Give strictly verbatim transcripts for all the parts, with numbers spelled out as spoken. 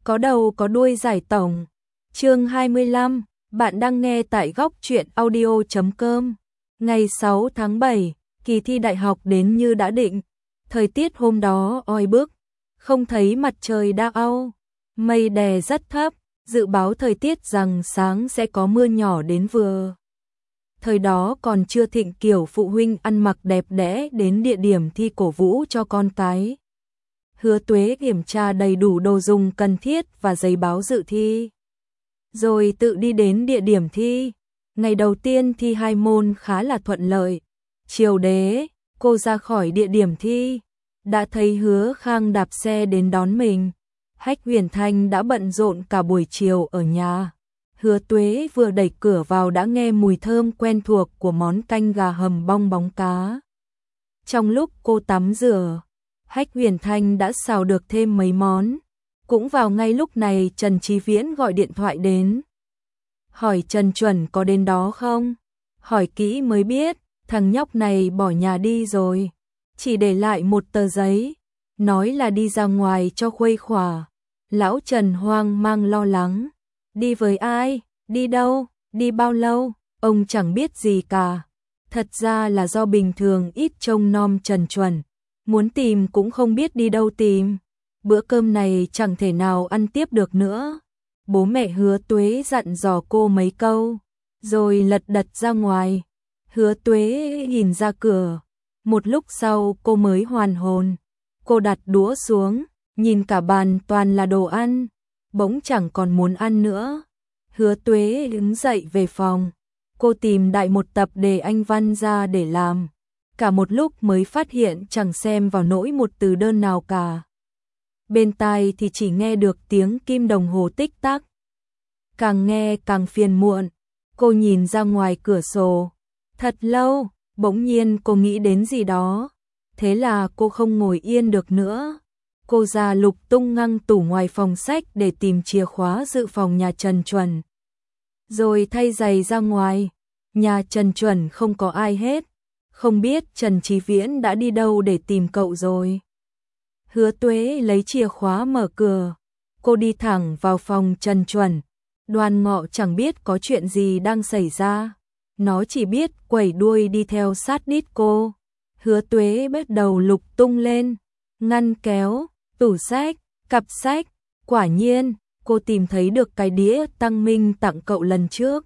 Có đầu có đuôi giải tổng. Chương hai mươi lăm, bạn đang nghe tại góc truyện audio chấm com. Ngày sáu tháng bảy, kỳ thi đại học đến như đã định. Thời tiết hôm đó oi bức, không thấy mặt trời đâu. Mây đè rất thấp, dự báo thời tiết rằng sáng sẽ có mưa nhỏ đến vừa. Thời đó còn chưa thịnh kiểu phụ huynh ăn mặc đẹp đẽ đến địa điểm thi cổ vũ cho con cái. Hứa Tuế kiểm tra đầy đủ đồ dùng cần thiết và giấy báo dự thi. Rồi tự đi đến địa điểm thi. Ngày đầu tiên thi hai môn khá là thuận lợi. Chiều đế, cô ra khỏi địa điểm thi. Đã thấy Hứa Khang đạp xe đến đón mình. Hách Huyền Thanh đã bận rộn cả buổi chiều ở nhà. Hứa Tuế vừa đẩy cửa vào đã nghe mùi thơm quen thuộc của món canh gà hầm bong bóng cá. Trong lúc cô tắm rửa, Hách Huyền Thanh đã xào được thêm mấy món. Cũng vào ngay lúc này Trần Chí Viễn gọi điện thoại đến. Hỏi Trần Chuẩn có đến đó không? Hỏi kỹ mới biết, thằng nhóc này bỏ nhà đi rồi. Chỉ để lại một tờ giấy, nói là đi ra ngoài cho khuây khỏa. Lão Trần hoang mang lo lắng. Đi với ai? Đi đâu? Đi bao lâu? Ông chẳng biết gì cả. Thật ra là do bình thường ít trông nom Trần Chuẩn. Muốn tìm cũng không biết đi đâu tìm. Bữa cơm này chẳng thể nào ăn tiếp được nữa. Bố mẹ Hứa Tuế dặn dò cô mấy câu, rồi lật đật ra ngoài. Hứa Tuế nhìn ra cửa. Một lúc sau cô mới hoàn hồn. Cô đặt đũa xuống, nhìn cả bàn toàn là đồ ăn. Bỗng chẳng còn muốn ăn nữa. Hứa Tuế đứng dậy về phòng. Cô tìm đại một tập đề Anh văn ra để làm. Cả một lúc mới phát hiện chẳng xem vào nỗi một từ đơn nào cả. Bên tai thì chỉ nghe được tiếng kim đồng hồ tích tắc. Càng nghe càng phiền muộn. Cô nhìn ra ngoài cửa sổ. Thật lâu, bỗng nhiên cô nghĩ đến gì đó. Thế là cô không ngồi yên được nữa. Cô ra lục tung ngăn tủ ngoài phòng sách để tìm chìa khóa dự phòng nhà Trần Chuẩn. Rồi thay giày ra ngoài. Nhà Trần Chuẩn không có ai hết. Không biết Trần Chí Viễn đã đi đâu để tìm cậu rồi. Hứa Tuế lấy chìa khóa mở cửa. Cô đi thẳng vào phòng Trần Chuẩn. Đoàn Ngọ chẳng biết có chuyện gì đang xảy ra. Nó chỉ biết quẩy đuôi đi theo sát đít cô. Hứa Tuế bắt đầu lục tung lên. Ngăn kéo, tủ sách, cặp sách. Quả nhiên, cô tìm thấy được cái đĩa Tăng Minh tặng cậu lần trước.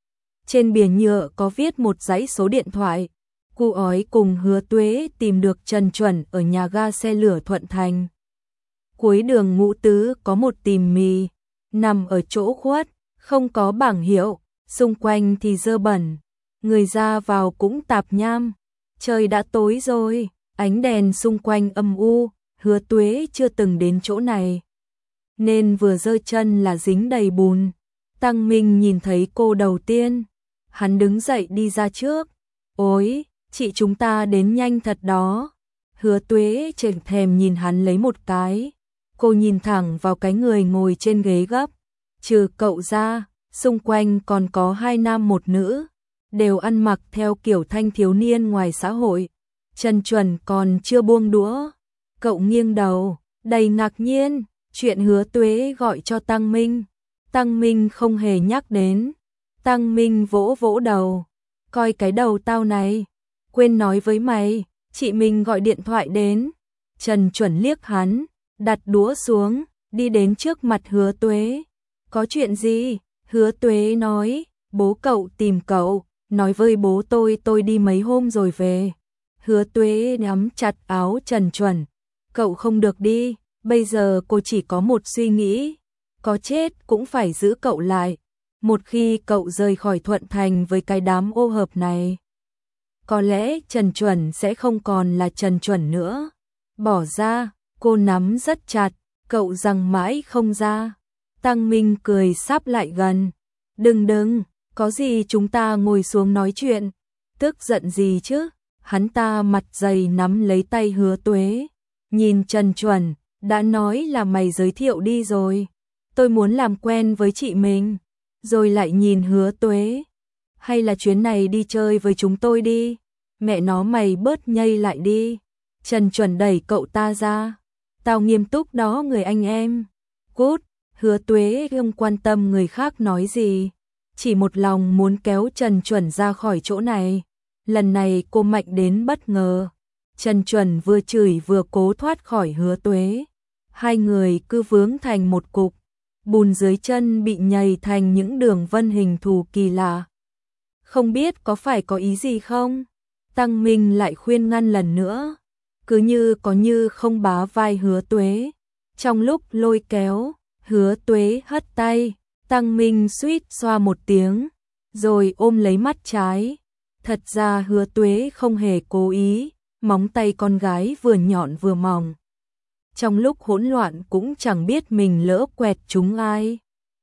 Trên bìa nhựa có viết một dãy số điện thoại. Cu ói cùng Hứa Tuế tìm được Trần Chuẩn ở nhà ga xe lửa Thuận Thành. Cuối đường Ngũ Tứ có một tiệm mì, nằm ở chỗ khuất, không có bảng hiệu, xung quanh thì dơ bẩn, người ra vào cũng tạp nham. Trời đã tối rồi, ánh đèn xung quanh âm u, Hứa Tuế chưa từng đến chỗ này, nên vừa giơ chân là dính đầy bùn. Tăng Minh nhìn thấy cô đầu tiên, hắn đứng dậy đi ra trước. Ôi, chị chúng ta đến nhanh thật đó. Hứa Tuế chẳng thèm nhìn hắn lấy một cái. Cô nhìn thẳng vào cái người ngồi trên ghế gấp. Trừ cậu ra, xung quanh còn có hai nam một nữ, đều ăn mặc theo kiểu thanh thiếu niên ngoài xã hội. Trần Chuẩn còn chưa buông đũa. Cậu nghiêng đầu, đầy ngạc nhiên, chuyện Hứa Tuế gọi cho Tăng Minh. Tăng Minh không hề nhắc đến. Tăng Minh vỗ vỗ đầu. Coi cái đầu tao này. Quên nói với mày, chị mình gọi điện thoại đến. Trần Chuẩn liếc hắn, đặt đũa xuống, đi đến trước mặt Hứa Tuế. Có chuyện gì? Hứa Tuế nói, bố cậu tìm cậu, nói với bố tôi tôi đi mấy hôm rồi về. Hứa Tuế nắm chặt áo Trần Chuẩn. Cậu không được đi, bây giờ cô chỉ có một suy nghĩ. Có chết cũng phải giữ cậu lại. Một khi cậu rời khỏi Thuận Thành với cái đám ô hợp này, có lẽ Trần Chuẩn sẽ không còn là Trần Chuẩn nữa. Bỏ ra, cô nắm rất chặt, cậu rằng mãi không ra. Tăng Minh cười sáp lại gần. Đừng đừng, có gì chúng ta ngồi xuống nói chuyện. Tức giận gì chứ? Hắn ta mặt dày nắm lấy tay Hứa Tuế. Nhìn Trần Chuẩn, đã nói là mày giới thiệu đi rồi. Tôi muốn làm quen với chị mình. Rồi lại nhìn Hứa Tuế. Hay là chuyến này đi chơi với chúng tôi đi. Mẹ nó mày bớt nhây lại đi. Trần Chuẩn đẩy cậu ta ra. Tao nghiêm túc đó người anh em. Cút, Hứa Tuế không quan tâm người khác nói gì, chỉ một lòng muốn kéo Trần Chuẩn ra khỏi chỗ này. Lần này cô mạnh đến bất ngờ. Trần Chuẩn vừa chửi vừa cố thoát khỏi Hứa Tuế. Hai người cứ vướng thành một cục, bùn dưới chân bị nhầy thành những đường vân hình thù kỳ lạ. Không biết có phải có ý gì không? Tăng Minh lại khuyên ngăn lần nữa, cứ như có như không bá vai Hứa Tuế. Trong lúc lôi kéo, Hứa Tuế hất tay, Tăng Minh suýt xoa một tiếng, rồi ôm lấy mắt trái. Thật ra Hứa Tuế không hề cố ý, móng tay con gái vừa nhọn vừa mỏng. Trong lúc hỗn loạn cũng chẳng biết mình lỡ quẹt trúng ai.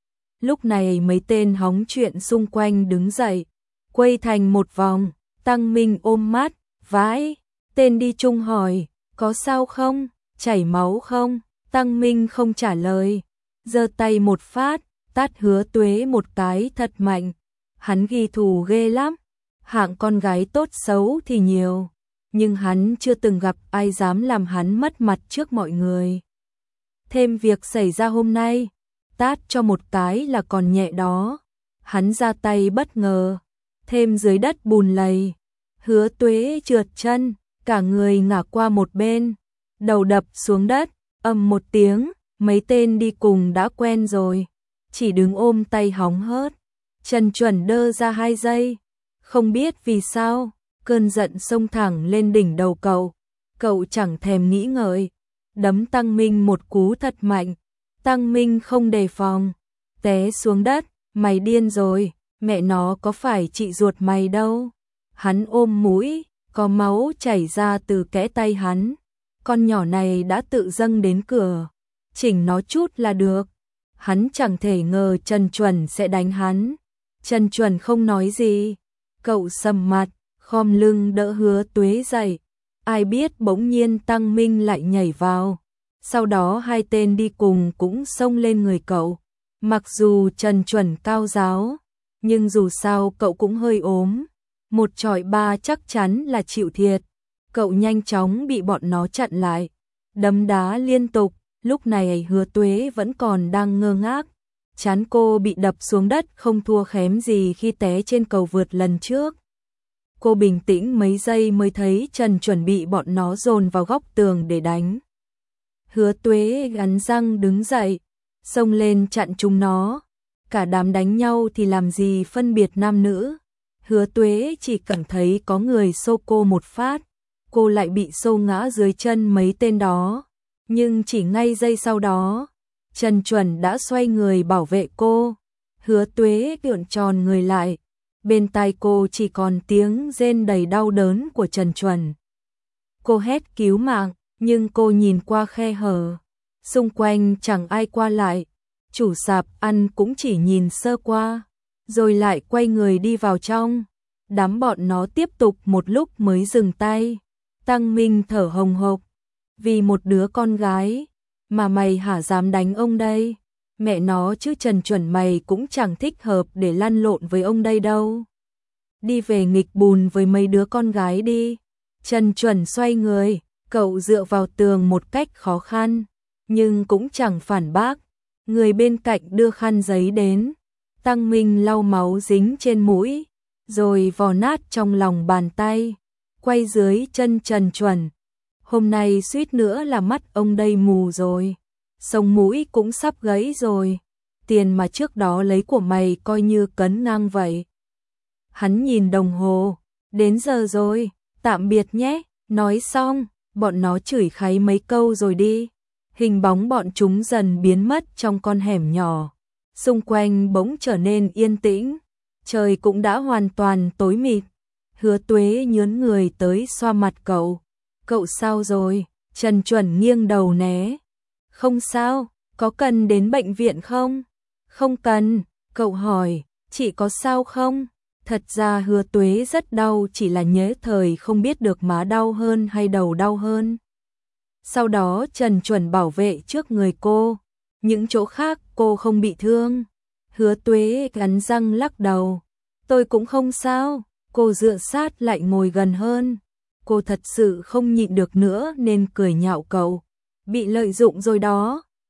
Lúc này mấy tên hóng chuyện xung quanh đứng dậy, quay thành một vòng. Tăng Minh ôm mắt, vãi. Tên đi chung hỏi, có sao không, chảy máu không? Tăng Minh không trả lời, giơ tay một phát, tát Hứa Tuế một cái thật mạnh. Hắn ghi thù ghê lắm, hạng con gái tốt xấu thì nhiều, nhưng hắn chưa từng gặp ai dám làm hắn mất mặt trước mọi người. Thêm việc xảy ra hôm nay, tát cho một cái là còn nhẹ đó. Hắn ra tay bất ngờ, thêm dưới đất bùn lầy. Hứa Tuế trượt chân, cả người ngả qua một bên, đầu đập xuống đất, ầm một tiếng. Mấy tên đi cùng đã quen rồi, chỉ đứng ôm tay hóng hớt. Trần Chuẩn đơ ra hai giây, không biết vì sao, cơn giận xông thẳng lên đỉnh đầu cậu. Cậu chẳng thèm nghĩ ngợi, đấm Tăng Minh một cú thật mạnh. Tăng Minh không đề phòng, té xuống đất. Mày điên rồi, mẹ nó có phải chị ruột mày đâu. Hắn ôm mũi, có máu chảy ra từ kẽ tay hắn. Con nhỏ này đã tự dâng đến cửa, chỉnh nó chút là được. Hắn chẳng thể ngờ Trần Chuẩn sẽ đánh hắn. Trần Chuẩn không nói gì, cậu sầm mặt, khom lưng đỡ Hứa Tuế dậy. Ai biết bỗng nhiên Tăng Minh lại nhảy vào. Sau đó hai tên đi cùng cũng xông lên người cậu. Mặc dù Trần Chuẩn cao giáo, nhưng dù sao cậu cũng hơi ốm. Một chọi ba chắc chắn là chịu thiệt. Cậu nhanh chóng bị bọn nó chặn lại, đấm đá liên tục. Lúc này Hứa Tuế vẫn còn đang ngơ ngác. Trán cô bị đập xuống đất không thua kém gì khi té trên cầu vượt lần trước. Cô bình tĩnh mấy giây mới thấy Trần chuẩn bị bọn nó dồn vào góc tường để đánh. Hứa Tuế gắn răng đứng dậy, xông lên chặn chúng nó. Cả đám đánh nhau thì làm gì phân biệt nam nữ. Hứa Tuế chỉ cảm thấy có người xô cô một phát, cô lại bị xô ngã dưới chân mấy tên đó. Nhưng chỉ ngay giây sau đó, Trần Chuẩn đã xoay người bảo vệ cô. Hứa Tuế gượng tròn người lại, bên tai cô chỉ còn tiếng rên đầy đau đớn của Trần Chuẩn. Cô hét cứu mạng, nhưng cô nhìn qua khe hở, xung quanh chẳng ai qua lại. Chủ sạp ăn cũng chỉ nhìn sơ qua, rồi lại quay người đi vào trong. Đám bọn nó tiếp tục một lúc mới dừng tay. Tăng Minh thở hồng hộc, vì một đứa con gái mà mày hả dám đánh ông đây? Mẹ nó chứ Trần Chuẩn mày cũng chẳng thích hợp để lăn lộn với ông đây đâu. Đi về nghịch bùn với mấy đứa con gái đi. Trần Chuẩn xoay người, cậu dựa vào tường một cách khó khăn, nhưng cũng chẳng phản bác. Người bên cạnh đưa khăn giấy đến. Tăng Minh lau máu dính trên mũi, rồi vò nát trong lòng bàn tay, quay dưới chân Trần Chuẩn. Hôm nay suýt nữa là mắt ông đây mù rồi, sống mũi cũng sắp gãy rồi. Tiền mà trước đó lấy của mày coi như cấn ngang vậy. Hắn nhìn đồng hồ, đến giờ rồi, tạm biệt nhé. Nói xong, bọn nó chửi kháy mấy câu rồi đi. Hình bóng bọn chúng dần biến mất trong con hẻm nhỏ. Xung quanh bỗng trở nên yên tĩnh, trời cũng đã hoàn toàn tối mịt. Hứa Tuế nhớn người tới xoa mặt cậu. Cậu sao rồi? Trần Chuẩn nghiêng đầu né. Không sao, có cần đến bệnh viện không? Không cần, cậu hỏi, chị có sao không? Thật ra Hứa Tuế rất đau, chỉ là nhớ thời không biết được má đau hơn hay đầu đau hơn. Sau đó Trần Chuẩn bảo vệ trước người cô, những chỗ khác cô không bị thương. Hứa Tuế cắn răng lắc đầu, tôi cũng không sao. Cô dựa sát lại ngồi gần hơn. Cô thật sự không nhịn được nữa nên cười nhạo cậu. Bị lợi dụng rồi đó.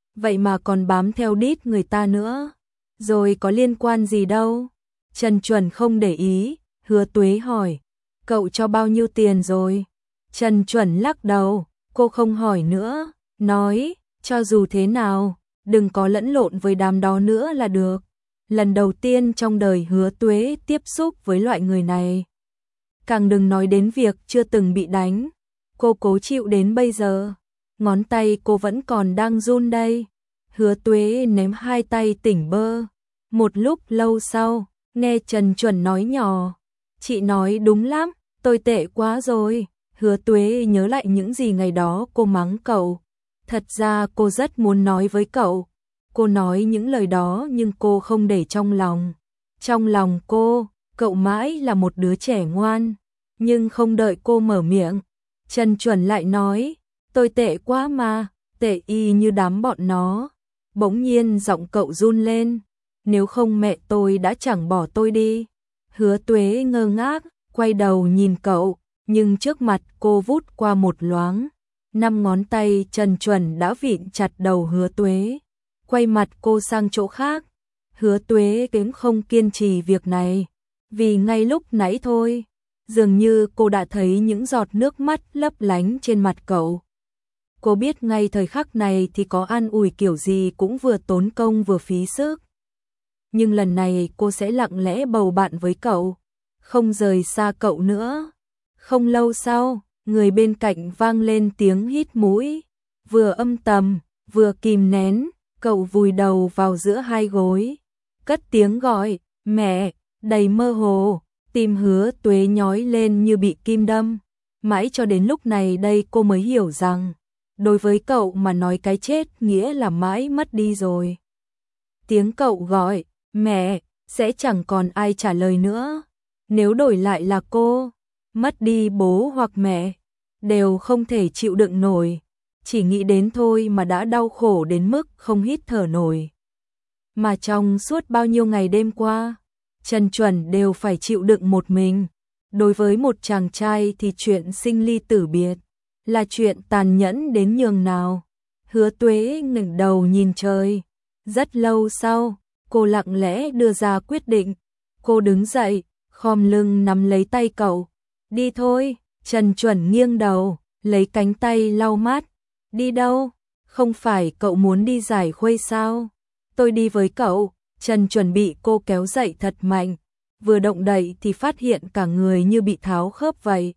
vậy mà còn bám theo đít người ta nữa. Rồi có liên quan gì đâu. Trần Chuẩn không để ý, Hứa Tuế hỏi, cậu cho bao nhiêu tiền rồi? Trần Chuẩn lắc đầu, cô không hỏi nữa, nói, cho dù thế nào, đừng có lẫn lộn với đám đó nữa là được. Lần đầu tiên trong đời Hứa Tuế tiếp xúc với loại người này. Càng đừng nói đến việc chưa từng bị đánh. Cô cố chịu đến bây giờ, ngón tay cô vẫn còn đang run đây. Hứa Tuế ném hai tay tỉnh bơ. Một lúc lâu sau, nghe Trần Chuẩn nói nhỏ, chị nói đúng lắm, tôi tệ quá rồi. Hứa Tuế nhớ lại những gì ngày đó cô mắng cậu. Thật ra cô rất muốn nói với cậu. Cô nói những lời đó nhưng cô không để trong lòng. Trong lòng cô, cậu mãi là một đứa trẻ ngoan. Nhưng không đợi cô mở miệng, Trần Chuẩn lại nói, tôi tệ quá mà, tệ y như đám bọn nó. Bỗng nhiên giọng cậu run lên, nếu không mẹ tôi đã chẳng bỏ tôi đi. Hứa Tuế ngơ ngác, quay đầu nhìn cậu, nhưng trước mặt cô vút qua một loáng. Năm ngón tay Trần Chuẩn đã vịn chặt đầu Hứa Tuế, quay mặt cô sang chỗ khác. Hứa Tuế cũng không kiên trì việc này, vì ngay lúc nãy thôi, dường như cô đã thấy những giọt nước mắt lấp lánh trên mặt cậu. Cô biết ngay thời khắc này thì có an ủi kiểu gì cũng vừa tốn công vừa phí sức. Nhưng lần này cô sẽ lặng lẽ bầu bạn với cậu, không rời xa cậu nữa. Không lâu sau, người bên cạnh vang lên tiếng hít mũi, vừa âm tầm, vừa kìm nén, cậu vùi đầu vào giữa hai gối, cất tiếng gọi, mẹ, đầy mơ hồ, tim Hứa Tuế nhói lên như bị kim đâm. Mãi cho đến lúc này đây cô mới hiểu rằng, đối với cậu mà nói cái chết nghĩa là mãi mất đi rồi. Tiếng cậu gọi, mẹ, sẽ chẳng còn ai trả lời nữa. Nếu đổi lại là cô, mất đi bố hoặc mẹ, đều không thể chịu đựng nổi. Chỉ nghĩ đến thôi mà đã đau khổ đến mức không hít thở nổi. Mà trong suốt bao nhiêu ngày đêm qua, Trần Chuẩn đều phải chịu đựng một mình. Đối với một chàng trai thì chuyện sinh ly tử biệt là chuyện tàn nhẫn đến nhường nào. Hứa Tuế ngẩng đầu nhìn trời. Rất lâu sau, cô lặng lẽ đưa ra quyết định. Cô đứng dậy, khom lưng nắm lấy tay cậu. Đi thôi. Trần Chuẩn nghiêng đầu, lấy cánh tay lau mát. Đi đâu? Không phải cậu muốn đi giải khuây sao? Tôi đi với cậu. Trần Chuẩn bị cô kéo dậy thật mạnh. Vừa động đậy thì phát hiện cả người như bị tháo khớp vậy.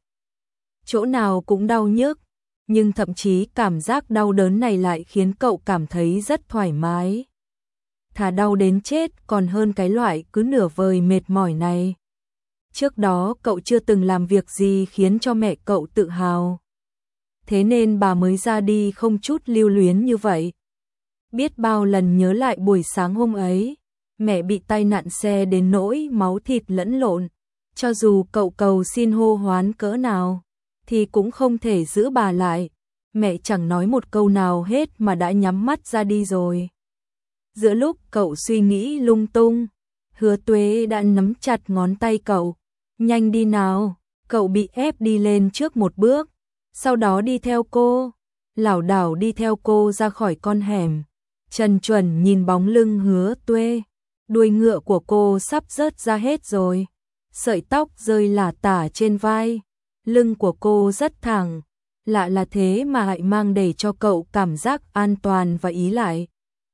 Chỗ nào cũng đau nhức, nhưng thậm chí cảm giác đau đớn này lại khiến cậu cảm thấy rất thoải mái. Thà đau đến chết còn hơn cái loại cứ nửa vời mệt mỏi này. Trước đó cậu chưa từng làm việc gì khiến cho mẹ cậu tự hào. Thế nên bà mới ra đi không chút lưu luyến như vậy. Biết bao lần nhớ lại buổi sáng hôm ấy, mẹ bị tai nạn xe đến nỗi máu thịt lẫn lộn. Cho dù cậu cầu xin hô hoán cỡ nào, thì cũng không thể giữ bà lại. Mẹ chẳng nói một câu nào hết mà đã nhắm mắt ra đi rồi. Giữa lúc cậu suy nghĩ lung tung, Hứa Tuế đã nắm chặt ngón tay cậu. Nhanh đi nào, cậu bị ép đi lên trước một bước, sau đó đi theo cô, lảo đảo đi theo cô ra khỏi con hẻm. Trần Chuẩn nhìn bóng lưng Hứa Tuế, đuôi ngựa của cô sắp rớt ra hết rồi, sợi tóc rơi lả tả trên vai, lưng của cô rất thẳng, lạ là thế mà lại mang để cho cậu cảm giác an toàn và ý lại.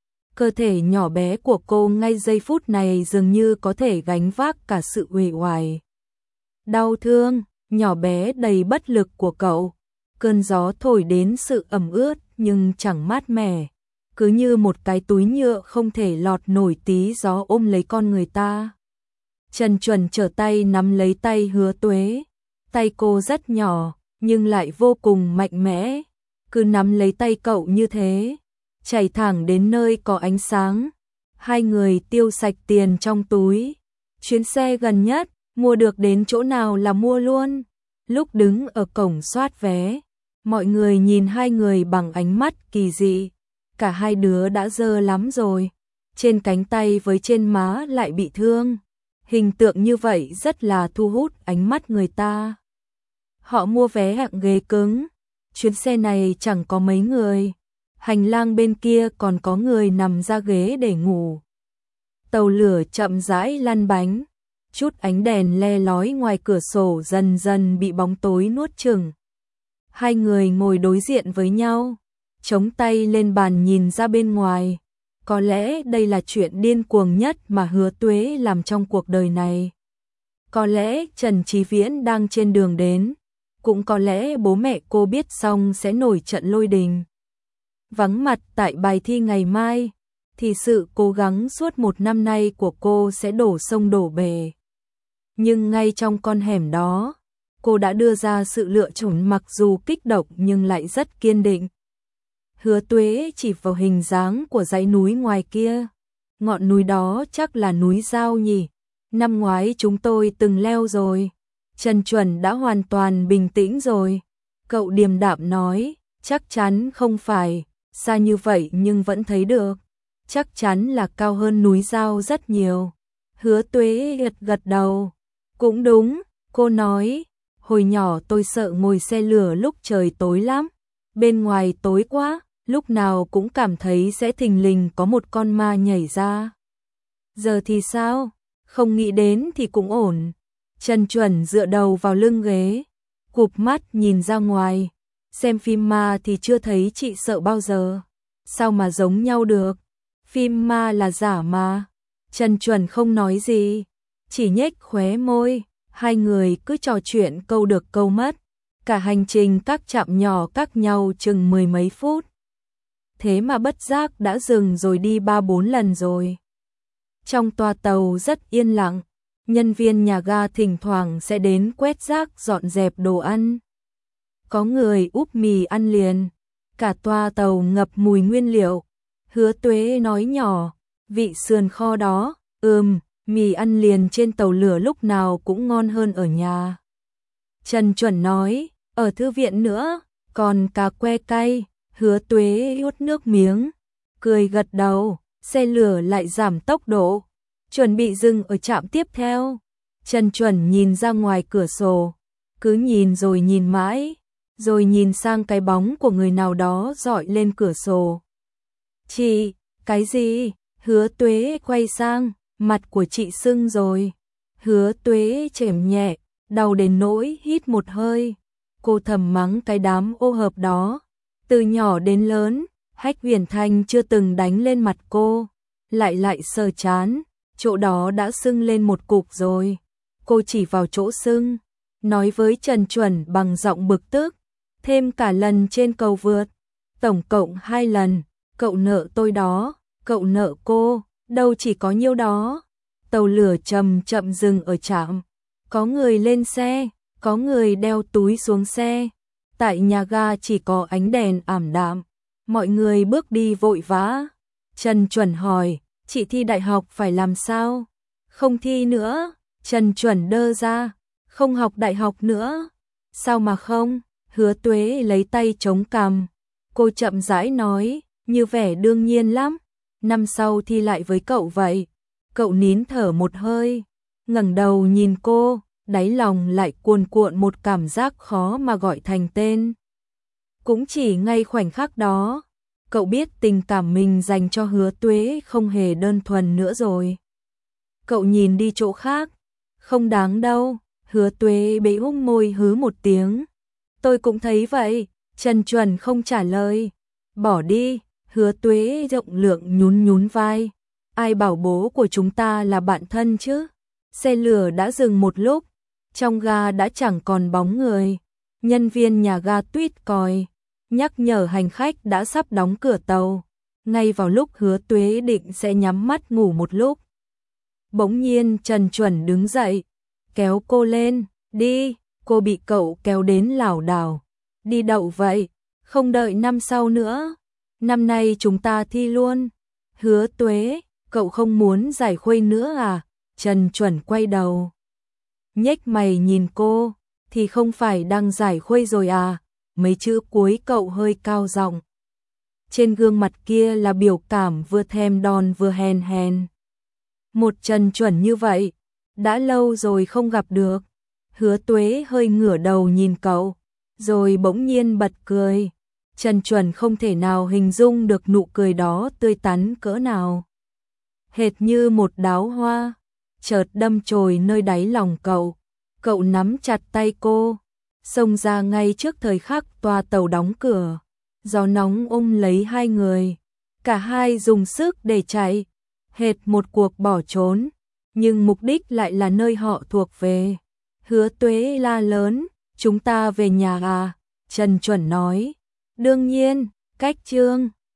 Cơ thể nhỏ bé của cô ngay giây phút này dường như có thể gánh vác cả sự uể oải. Đau thương, nhỏ bé đầy bất lực của cậu. Cơn gió thổi đến sự ẩm ướt nhưng chẳng mát mẻ, cứ như một cái túi nhựa không thể lọt nổi tí gió ôm lấy con người ta. Trần Chuẩn trở tay nắm lấy tay Hứa Tuế. Tay cô rất nhỏ nhưng lại vô cùng mạnh mẽ, cứ nắm lấy tay cậu như thế, chảy thẳng đến nơi có ánh sáng. Hai người tiêu sạch tiền trong túi. Chuyến xe gần nhất, mua được đến chỗ nào là mua luôn. Lúc đứng ở cổng soát vé, mọi người nhìn hai người bằng ánh mắt kỳ dị. Cả hai đứa đã dơ lắm rồi, trên cánh tay với trên má lại bị thương. Hình tượng như vậy rất là thu hút ánh mắt người ta. Họ mua vé hạng ghế cứng. Chuyến xe này chẳng có mấy người. Hành lang bên kia còn có người nằm ra ghế để ngủ. Tàu lửa chậm rãi lăn bánh, chút ánh đèn le lói ngoài cửa sổ dần dần bị bóng tối nuốt chửng. Hai người ngồi đối diện với nhau, chống tay lên bàn nhìn ra bên ngoài. Có lẽ đây là chuyện điên cuồng nhất mà Hứa Tuế làm trong cuộc đời này. Có lẽ Trần Chí Viễn đang trên đường đến, cũng có lẽ bố mẹ cô biết xong sẽ nổi trận lôi đình. Vắng mặt tại bài thi ngày mai, thì sự cố gắng suốt một năm nay của cô sẽ đổ sông đổ bể. Nhưng ngay trong con hẻm đó, cô đã đưa ra sự lựa chọn mặc dù kích động nhưng lại rất kiên định. Hứa Tuế chỉ vào hình dáng của dãy núi ngoài kia. Ngọn núi đó chắc là núi Dao nhỉ? Năm ngoái chúng tôi từng leo rồi. Trần Chuẩn đã hoàn toàn bình tĩnh rồi. Cậu điềm đạm nói, chắc chắn không phải, xa như vậy nhưng vẫn thấy được. Chắc chắn là cao hơn núi Dao rất nhiều. Hứa Tuế gật gật đầu. Cũng đúng, cô nói, hồi nhỏ tôi sợ ngồi xe lửa lúc trời tối lắm. Bên ngoài tối quá, lúc nào cũng cảm thấy sẽ thình lình có một con ma nhảy ra. Giờ thì sao? Không nghĩ đến thì cũng ổn. Trần Chuẩn dựa đầu vào lưng ghế, cụp mắt nhìn ra ngoài. Xem phim ma thì chưa thấy chị sợ bao giờ. Sao mà giống nhau được? Phim ma là giả mà. Trần Chuẩn không nói gì, chỉ nhếch khóe môi. Hai người cứ trò chuyện câu được câu mất. Cả hành trình các chạm nhỏ cách nhau chừng mười mấy phút. Thế mà bất giác đã dừng rồi đi ba bốn lần rồi. Trong toa tàu rất yên lặng, nhân viên nhà ga thỉnh thoảng sẽ đến quét rác dọn dẹp đồ ăn. Có người úp mì ăn liền, cả toa tàu ngập mùi nguyên liệu. Hứa Tuế nói nhỏ, vị sườn kho đó, ừm, mì ăn liền trên tàu lửa lúc nào cũng ngon hơn ở nhà. Trần Chuẩn nói, ở thư viện nữa, còn cá que cay. Hứa Tuế nuốt nước miếng, cười gật đầu, xe lửa lại giảm tốc độ, chuẩn bị dừng ở trạm tiếp theo. Trần Chuẩn nhìn ra ngoài cửa sổ, cứ nhìn rồi nhìn mãi, rồi nhìn sang cái bóng của người nào đó dọi lên cửa sổ. Chị, cái gì? Hứa Tuế quay sang, mặt của chị sưng rồi. Hứa Tuế chểm nhẹ, đau đến nỗi hít một hơi. Cô thầm mắng cái đám ô hợp đó. Từ nhỏ đến lớn, Hách Huyền Thanh chưa từng đánh lên mặt cô, lại lại sờ chán, chỗ đó đã sưng lên một cục rồi. Cô chỉ vào chỗ sưng, nói với Trần Chuẩn bằng giọng bực tức, thêm cả lần trên cầu vượt, tổng cộng hai lần, cậu nợ tôi đó, cậu nợ cô, đâu chỉ có nhiêu đó. Tàu lửa chậm chậm dừng ở trạm, có người lên xe, có người đeo túi xuống xe. Tại nhà ga chỉ có ánh đèn ảm đạm, mọi người bước đi vội vã. Trần Chuẩn hỏi, chị thi đại học phải làm sao? Không thi nữa. Trần Chuẩn đơ ra, không học đại học nữa. Sao mà không? Hứa Tuế lấy tay chống cằm. Cô chậm rãi nói, như vẻ đương nhiên lắm. Năm sau thi lại với cậu vậy. Cậu nín thở một hơi, ngẩng đầu nhìn cô. Đáy lòng lại cuồn cuộn một cảm giác khó mà gọi thành tên. Cũng chỉ ngay khoảnh khắc đó, cậu biết tình cảm mình dành cho Hứa Tuế không hề đơn thuần nữa rồi. Cậu nhìn đi chỗ khác, không đáng đâu. Hứa Tuế bĩ ung môi hứ một tiếng. Tôi cũng thấy vậy. Trần Chuẩn không trả lời. Bỏ đi. Hứa Tuế rộng lượng nhún nhún vai. Ai bảo bố của chúng ta là bạn thân chứ? Xe lửa đã dừng một lúc. Trong ga đã chẳng còn bóng người. Nhân viên nhà ga tuýt còi, nhắc nhở hành khách đã sắp đóng cửa tàu. Ngay vào lúc Hứa Tuế định sẽ nhắm mắt ngủ một lúc, bỗng nhiên Trần Chuẩn đứng dậy, kéo cô lên. Đi. Cô bị cậu kéo đến lảo đảo. Đi đậu vậy? Không đợi năm sau nữa. Năm nay chúng ta thi luôn. Hứa Tuế, cậu không muốn giải khuây nữa à? Trần Chuẩn quay đầu, nhếch mày nhìn cô, thì không phải đang giải khuây rồi à? Mấy chữ cuối cậu hơi cao giọng. Trên gương mặt kia là biểu cảm vừa thèm đòn vừa hèn hèn. Một Trần Chuẩn như vậy, đã lâu rồi không gặp được. Hứa Tuế hơi ngửa đầu nhìn cậu, rồi bỗng nhiên bật cười. Trần Chuẩn không thể nào hình dung được nụ cười đó tươi tắn cỡ nào. Hệt như một đóa hoa, chợt đâm chồi nơi đáy lòng cậu. Cậu nắm chặt tay cô, xông ra ngay trước thời khắc toa tàu đóng cửa. Gió nóng ôm lấy hai người, cả hai dùng sức để chạy, hệt một cuộc bỏ trốn, nhưng mục đích lại là nơi họ thuộc về. Hứa Tuế la lớn, chúng ta về nhà à? Trần Chuẩn nói, đương nhiên, cách Trương